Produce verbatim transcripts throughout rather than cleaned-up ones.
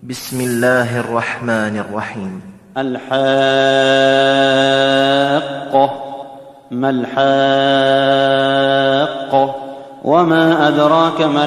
بسم الله الرحمن الرحيم. الحاقة. ما الحاقة؟ وما أدراك ما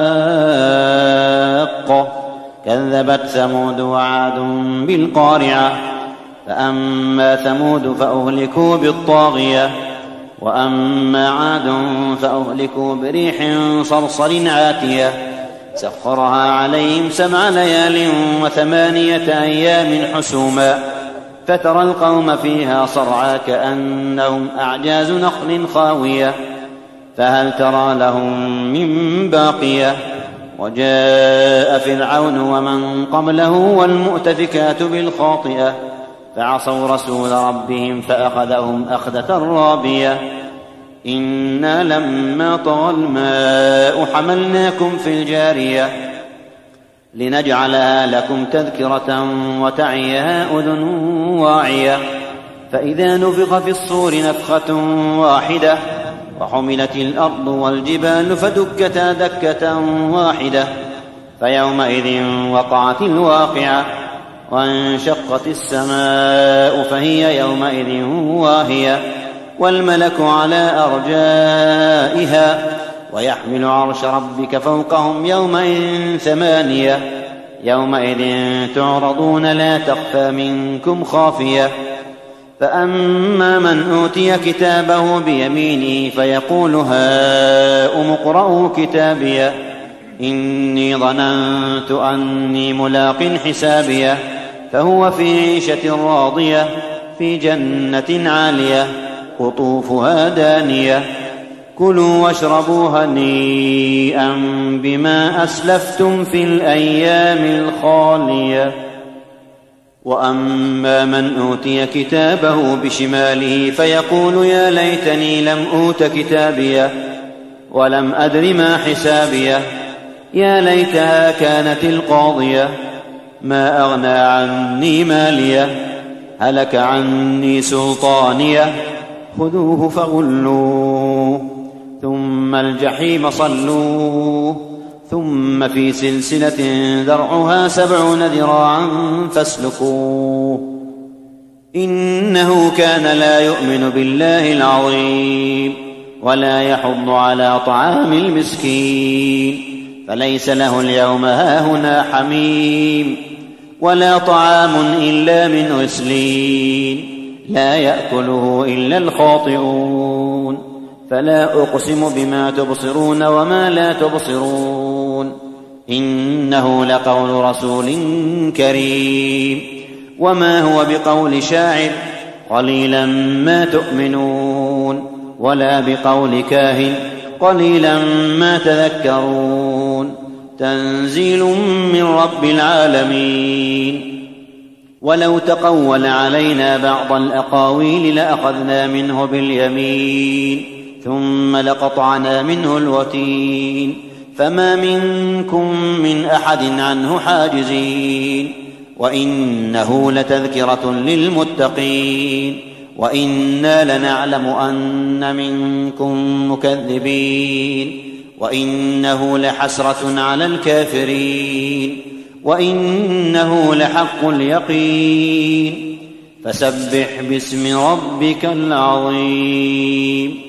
الحاقة؟ كذبت ثمود وعاد بالقارعة. فأما ثمود فأهلكوا بالطاغية، وأما عاد فأهلكوا بريح صرصر عاتية سخرها عليهم سبع ليال وثمانية أيام حسوما، فترى القوم فيها صرعى كأنهم أعجاز نخل خاوية، فهل ترى لهم من باقية؟ وجاء فرعون ومن قبله والمؤتفكات بالخاطئة فعصوا رسول ربهم فأخذهم أخذة رابية. إنا لما طغى الماء حملناكم في الجارية لنجعلها لكم تذكرة وتعيها أذن واعية. فإذا نفخ في الصور نفخة واحدة وحملت الأرض والجبال فدكتا دكة واحدة، فيومئذ وقعت الواقعة، وانشقت السماء فهي يومئذ واهية، والملك على أرجائها، ويحمل عرش ربك فوقهم يومئذ ثمانية. يومئذ تعرضون لا تخفى منكم خافية. فأما من أوتي كتابه بيمينه فيقول هاؤم اقرءوا كتابيه إني ظننت أني ملاق حسابيه، فهو في عيشة راضية في جنة عالية قطوفها دانية. كلوا واشربوا هنيئا بما أسلفتم في الأيام الخالية. وأما من أوتي كتابه بشماله فيقول يا ليتني لم أوت كتابيه ولم أدر ما حسابيه، يا ليتها كانت القاضية ما أغنى عني ماليه، هلك عني سلطانيه، خذوه فغلوه ثم الجحيم صلوه ثم في سلسلة ذرعها سبعون ذراعا فاسلكوه إنه كان لا يؤمن بالله العظيم ولا يحض على طعام المسكين، فليس له اليوم هاهنا حميم ولا طعام إلا من غسلين لا يأكله إلا الخاطئون. فلا أقسم بما تبصرون وما لا تبصرون إنه لقول رسول كريم، وما هو بقول شاعر قليلا ما تؤمنون، ولا بقول كاهن قليلا ما تذكرون. تنزيل من رب العالمين. ولو تقول علينا بعض الأقاويل لأخذنا منه باليمين ثم لقطعنا منه الوتين، فما منكم من أحد عنه حاجزين. وإنه لتذكرة للمتقين، وإنا لنعلم أن منكم مكذبين، وإنه لحسرة على الكافرين، وإنه لحق اليقين. فسبح باسم ربك العظيم.